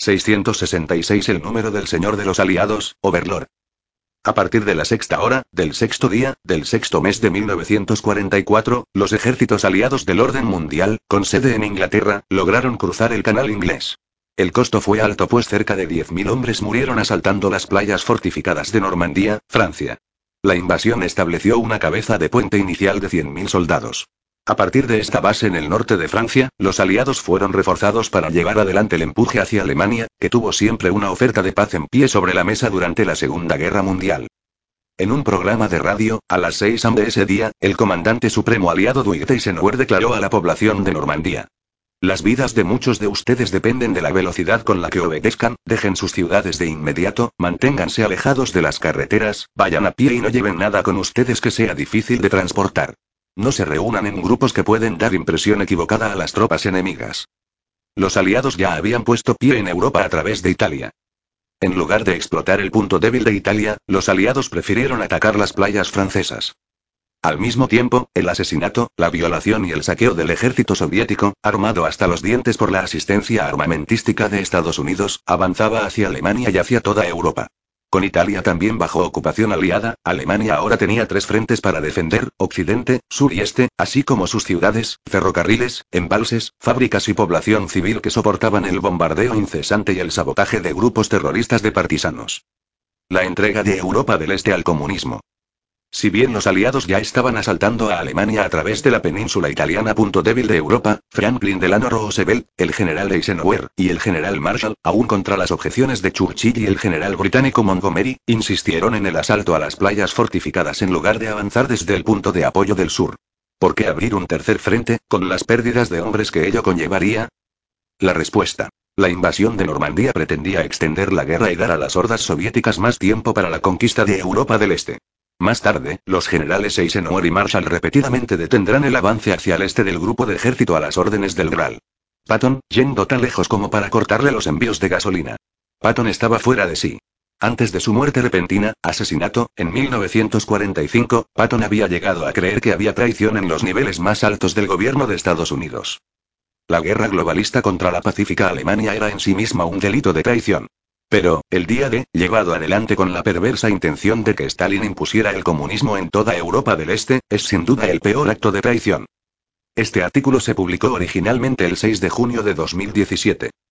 666 el número del señor de los aliados, Overlord. A partir de la sexta hora, del sexto día, del sexto mes de 1944, los ejércitos aliados del orden mundial, con sede en Inglaterra, lograron cruzar el canal inglés. El costo fue alto pues cerca de 10.000 hombres murieron asaltando las playas fortificadas de Normandía, Francia. La invasión estableció una cabeza de puente inicial de 100.000 soldados. A partir de esta base en el norte de Francia, los aliados fueron reforzados para llevar adelante el empuje hacia Alemania, que tuvo siempre una oferta de paz en pie sobre la mesa durante la Segunda Guerra Mundial. En un programa de radio, a las 6 am de ese día, el comandante supremo aliado Dwight Eisenhower declaró a la población de Normandía: las vidas de muchos de ustedes dependen de la velocidad con la que obedezcan, dejen sus ciudades de inmediato, manténganse alejados de las carreteras, vayan a pie y no lleven nada con ustedes que sea difícil de transportar. No se reúnan en grupos que pueden dar impresión equivocada a las tropas enemigas. Los aliados ya habían puesto pie en Europa a través de Italia. En lugar de explotar el punto débil de Italia, los aliados prefirieron atacar las playas francesas. Al mismo tiempo, el asesinato, la violación y el saqueo del ejército soviético, armado hasta los dientes por la asistencia armamentística de Estados Unidos, avanzaba hacia Alemania y hacia toda Europa. Con Italia también bajo ocupación aliada, Alemania ahora tenía 3 frentes para defender: occidente, sur y este, así como sus ciudades, ferrocarriles, embalses, fábricas y población civil que soportaban el bombardeo incesante y el sabotaje de grupos terroristas de partisanos. La entrega de Europa del Este al comunismo. Si bien los aliados ya estaban asaltando a Alemania a través de la península italiana, punto débil de Europa, Franklin Delano Roosevelt, el general Eisenhower, y el general Marshall, aún contra las objeciones de Churchill y el general británico Montgomery, insistieron en el asalto a las playas fortificadas en lugar de avanzar desde el punto de apoyo del sur. ¿Por qué abrir un tercer frente, con las pérdidas de hombres que ello conllevaría? La respuesta: la invasión de Normandía pretendía extender la guerra y dar a las hordas soviéticas más tiempo para la conquista de Europa del Este. Más tarde, los generales Eisenhower y Marshall repetidamente detendrán el avance hacia el este del grupo de ejército a las órdenes del Gral. Patton, yendo tan lejos como para cortarle los envíos de gasolina. Patton estaba fuera de sí. Antes de su muerte repentina, asesinato, en 1945, Patton había llegado a creer que había traición en los niveles más altos del gobierno de Estados Unidos. La guerra globalista contra la pacífica Alemania era en sí misma un delito de traición. Pero, el día D, llevado adelante con la perversa intención de que Stalin impusiera el comunismo en toda Europa del Este, es sin duda el peor acto de traición. Este artículo se publicó originalmente el 6 de junio de 2017.